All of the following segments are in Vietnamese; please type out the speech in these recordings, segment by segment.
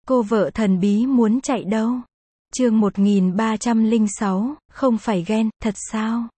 Cô vợ thần bí muốn chạy đâu? Chương 1306, không phải ghen, thật sao?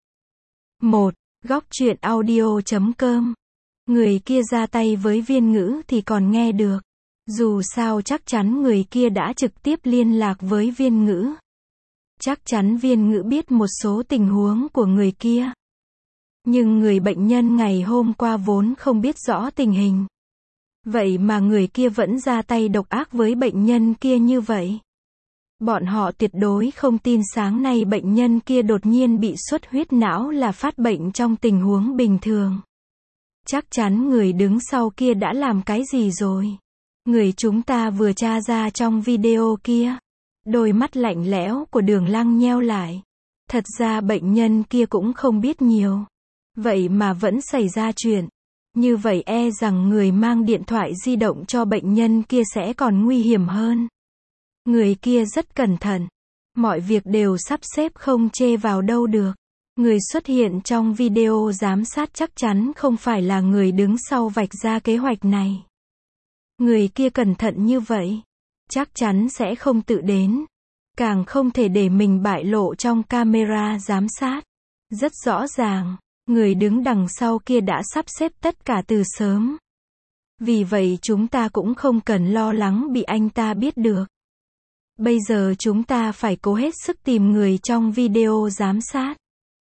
1. Góc truyện audio.com. Người kia ra tay với Viên Ngữ thì còn nghe được. Dù sao chắc chắn người kia đã trực tiếp liên lạc với Viên Ngữ. Chắc chắn Viên Ngữ biết một số tình huống của người kia. Nhưng người bệnh nhân ngày hôm qua vốn không biết rõ tình hình. Vậy mà người kia vẫn ra tay độc ác với bệnh nhân kia như vậy. Bọn họ tuyệt đối không tin sáng nay bệnh nhân kia đột nhiên bị xuất huyết não là phát bệnh trong tình huống bình thường. Chắc chắn người đứng sau kia đã làm cái gì rồi. Người chúng ta vừa tra ra trong video kia. Đôi mắt lạnh lẽo của Đường Lăng nheo lại. Thật ra bệnh nhân kia cũng không biết nhiều. Vậy mà vẫn xảy ra chuyện. Như vậy e rằng người mang điện thoại di động cho bệnh nhân kia sẽ còn nguy hiểm hơn. Người kia rất cẩn thận. Mọi việc đều sắp xếp không chê vào đâu được. Người xuất hiện trong video giám sát chắc chắn không phải là người đứng sau vạch ra kế hoạch này. Người kia cẩn thận như vậy. Chắc chắn sẽ không tự đến. Càng không thể để mình bại lộ trong camera giám sát. Rất rõ ràng. Người đứng đằng sau kia đã sắp xếp tất cả từ sớm. Vì vậy chúng ta cũng không cần lo lắng bị anh ta biết được. Bây giờ chúng ta phải cố hết sức tìm người trong video giám sát.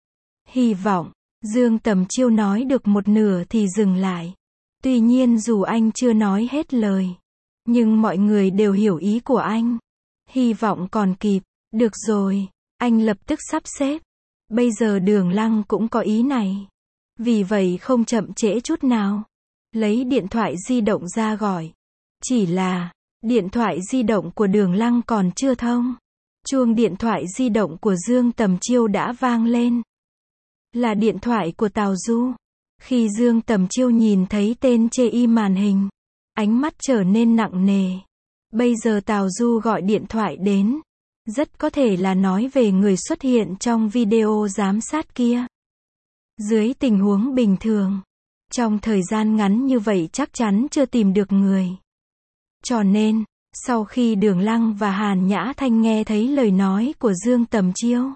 Hy vọng, Dương Tầm Chiêu nói được một nửa thì dừng lại. Tuy nhiên dù anh chưa nói hết lời, nhưng mọi người đều hiểu ý của anh. Hy vọng còn kịp. Được rồi, anh lập tức sắp xếp. Bây giờ Đường Lăng cũng có ý này. Vì vậy không chậm trễ chút nào. Lấy điện thoại di động ra gọi. Chỉ là, điện thoại di động của Đường Lăng còn chưa thông. Chuông điện thoại di động của Dương Tầm Chiêu đã vang lên. Là điện thoại của Tào Du. Khi Dương Tầm Chiêu nhìn thấy tên chê y màn hình, ánh mắt trở nên nặng nề. Bây giờ Tào Du gọi điện thoại đến. Rất có thể là nói về người xuất hiện trong video giám sát kia. Dưới tình huống bình thường, trong thời gian ngắn như vậy chắc chắn chưa tìm được người. Cho nên, sau khi Đường Lăng và Hàn Nhã Thanh nghe thấy lời nói của Dương Tầm Chiêu,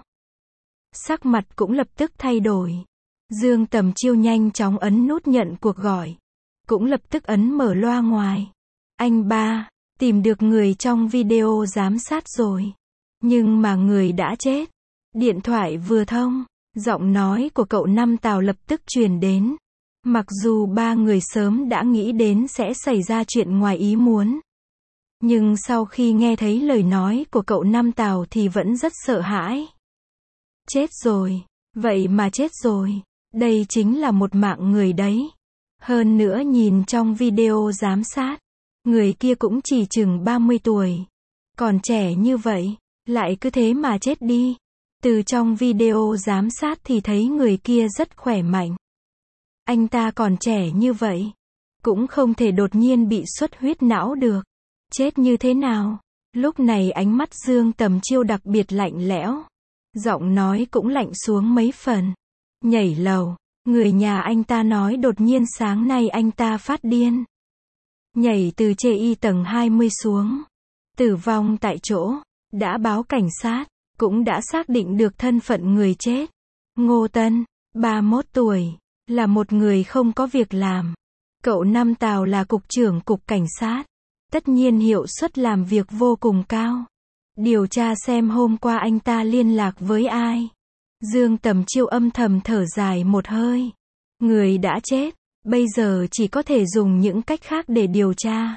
sắc mặt cũng lập tức thay đổi. Dương Tầm Chiêu nhanh chóng ấn nút nhận cuộc gọi. Cũng lập tức ấn mở loa ngoài. Anh ba, tìm được người trong video giám sát rồi. Nhưng mà người đã chết. Điện thoại vừa thông, giọng nói của cậu Năm Tào lập tức truyền đến. Mặc dù ba người sớm đã nghĩ đến sẽ xảy ra chuyện ngoài ý muốn. Nhưng sau khi nghe thấy lời nói của cậu Năm Tào thì vẫn rất sợ hãi. Chết rồi. Vậy mà chết rồi. Đây chính là một mạng người đấy. Hơn nữa nhìn trong video giám sát, người kia cũng chỉ chừng 30 tuổi. Còn trẻ như vậy, lại cứ thế mà chết đi. Từ trong video giám sát thì thấy người kia rất khỏe mạnh. Anh ta còn trẻ như vậy, cũng không thể đột nhiên bị xuất huyết não được. Chết như thế nào? Lúc này ánh mắt Dương Tầm Chiêu đặc biệt lạnh lẽo. Giọng nói cũng lạnh xuống mấy phần. Nhảy lầu. Người nhà anh ta nói đột nhiên sáng nay anh ta phát điên. Nhảy từ chê y tầng 20 xuống. Tử vong tại chỗ. Đã báo cảnh sát. Cũng đã xác định được thân phận người chết. Ngô Tân, 31 tuổi. Là một người không có việc làm. Cậu Năm Tào là cục trưởng cục cảnh sát. Tất nhiên hiệu suất làm việc vô cùng cao. Điều tra xem hôm qua anh ta liên lạc với ai. Dương Tầm Chiêu âm thầm thở dài một hơi. Người đã chết, bây giờ chỉ có thể dùng những cách khác để điều tra.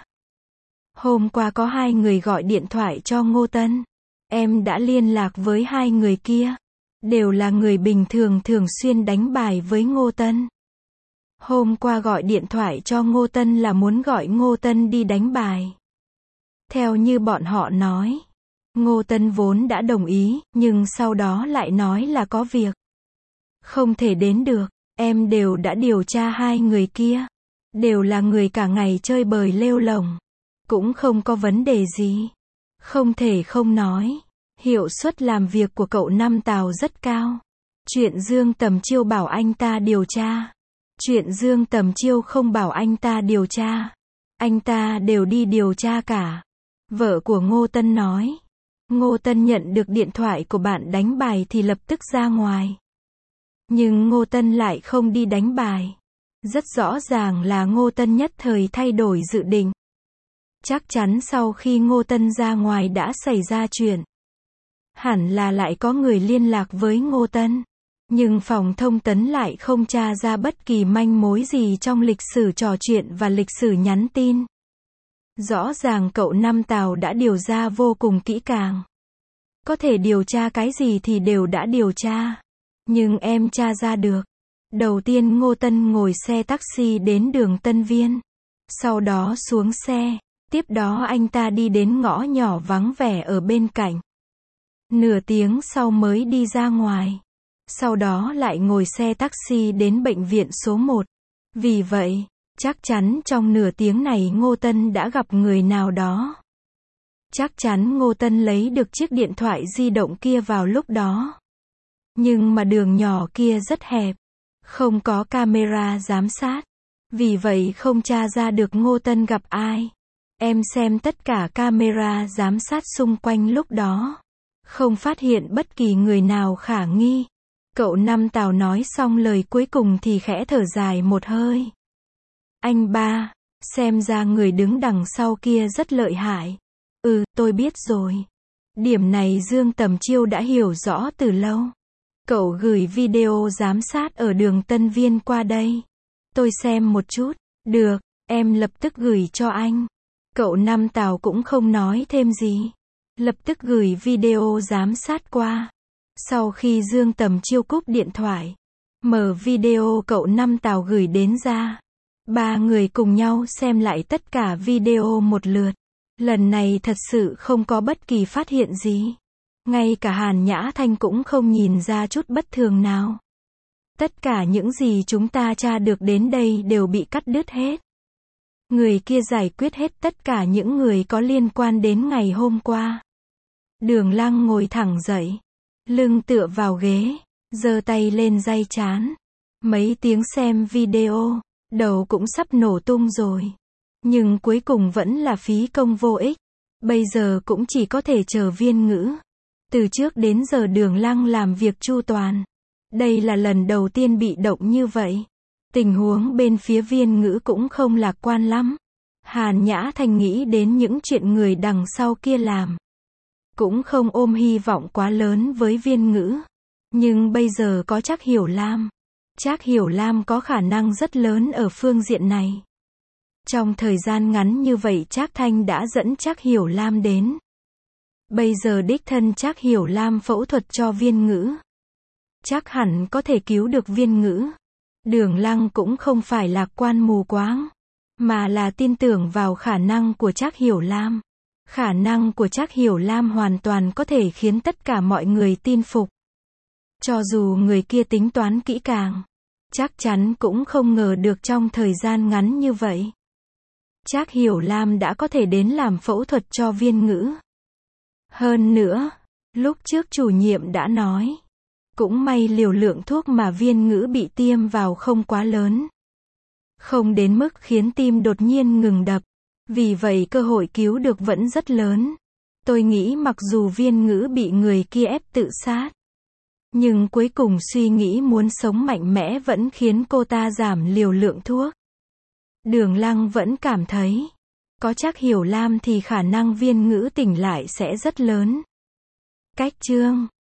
Hôm qua có hai người gọi điện thoại cho Ngô Tân. Em đã liên lạc với hai người kia. Đều là người bình thường thường xuyên đánh bài với Ngô Tân. Hôm qua gọi điện thoại cho Ngô Tân là muốn gọi Ngô Tân đi đánh bài. Theo như bọn họ nói, Ngô Tân vốn đã đồng ý, nhưng sau đó lại nói là có việc. Không thể đến được, em đều đã điều tra hai người kia. Đều là người cả ngày chơi bời lêu lổng. Cũng không có vấn đề gì. Không thể không nói, hiệu suất làm việc của cậu Năm Tào rất cao. Chuyện Dương Tầm Chiêu bảo anh ta điều tra. Chuyện Dương Tầm Chiêu không bảo anh ta điều tra. Anh ta đều đi điều tra cả. Vợ của Ngô Tân nói. Ngô Tân nhận được điện thoại của bạn đánh bài thì lập tức ra ngoài. Nhưng Ngô Tân lại không đi đánh bài. Rất rõ ràng là Ngô Tân nhất thời thay đổi dự định. Chắc chắn sau khi Ngô Tân ra ngoài đã xảy ra chuyện. Hẳn là lại có người liên lạc với Ngô Tân. Nhưng phòng thông tấn lại không tra ra bất kỳ manh mối gì trong lịch sử trò chuyện và lịch sử nhắn tin. Rõ ràng cậu Năm Tào đã điều tra vô cùng kỹ càng. Có thể điều tra cái gì thì đều đã điều tra. Nhưng em tra ra được. Đầu tiên Ngô Tân ngồi xe taxi đến đường Tân Viên. Sau đó xuống xe. Tiếp đó anh ta đi đến ngõ nhỏ vắng vẻ ở bên cạnh. Nửa tiếng sau mới đi ra ngoài. Sau đó lại ngồi xe taxi đến bệnh viện số 1. Vì vậy, chắc chắn trong nửa tiếng này Ngô Tân đã gặp người nào đó. Chắc chắn Ngô Tân lấy được chiếc điện thoại di động kia vào lúc đó. Nhưng mà đường nhỏ kia rất hẹp. Không có camera giám sát. Vì vậy không tra ra được Ngô Tân gặp ai. Em xem tất cả camera giám sát xung quanh lúc đó. Không phát hiện bất kỳ người nào khả nghi. Cậu Năm Tào nói xong lời cuối cùng thì khẽ thở dài một hơi. Anh ba, xem ra người đứng đằng sau kia rất lợi hại. Tôi biết rồi. Điểm này Dương Tầm Chiêu đã hiểu rõ từ lâu. Cậu gửi video giám sát ở đường Tân Viên qua đây. Tôi xem một chút. Được, em lập tức gửi cho anh. Cậu Năm Tào cũng không nói thêm gì. Lập tức gửi video giám sát qua. Sau khi Dương Tầm Chiêu cúp điện thoại, mở video cậu Năm Tào gửi đến ra. Ba người cùng nhau xem lại tất cả video một lượt. Lần này thật sự không có bất kỳ phát hiện gì. Ngay cả Hàn Nhã Thanh cũng không nhìn ra chút bất thường nào. Tất cả những gì chúng ta tra được đến đây đều bị cắt đứt hết. Người kia giải quyết hết tất cả những người có liên quan đến ngày hôm qua. Đường Lăng ngồi thẳng dậy, lưng tựa vào ghế, giơ tay lên day trán. Mấy tiếng xem video, đầu cũng sắp nổ tung rồi. Nhưng cuối cùng vẫn là phí công vô ích. Bây giờ cũng chỉ có thể chờ Viên Ngữ. Từ trước đến giờ Đường Lăng làm việc chu toàn. Đây là lần đầu tiên bị động như vậy. Tình huống bên phía Viên Ngữ cũng không lạc quan lắm. Hàn Nhã Thanh nghĩ đến những chuyện người đằng sau kia làm. Cũng không ôm hy vọng quá lớn với Viên Ngữ. Nhưng bây giờ có Trác Hiểu Lam. Trác Hiểu Lam có khả năng rất lớn ở phương diện này. Trong thời gian ngắn như vậy Trác Thanh đã dẫn Trác Hiểu Lam đến. Bây giờ đích thân Trác Hiểu Lam phẫu thuật cho Viên Ngữ. Chắc hẳn có thể cứu được Viên Ngữ. Đường Lăng cũng không phải lạc quan mù quáng, mà là tin tưởng vào khả năng của Trác Hiểu Lam. Khả năng của Trác Hiểu Lam hoàn toàn có thể khiến tất cả mọi người tin phục. Cho dù người kia tính toán kỹ càng, chắc chắn cũng không ngờ được trong thời gian ngắn như vậy. Trác Hiểu Lam đã có thể đến làm phẫu thuật cho Viên Ngữ. Hơn nữa, lúc trước chủ nhiệm đã nói, cũng may liều lượng thuốc mà Viên Ngữ bị tiêm vào không quá lớn. Không đến mức khiến tim đột nhiên ngừng đập. Vì vậy cơ hội cứu được vẫn rất lớn. Tôi nghĩ mặc dù Viên Ngữ bị người kia ép tự sát, nhưng cuối cùng suy nghĩ muốn sống mạnh mẽ vẫn khiến cô ta giảm liều lượng thuốc. Đường Lăng vẫn cảm thấy, có Trác Hiểu Lam thì khả năng Viên Ngữ tỉnh lại sẽ rất lớn. Cách chương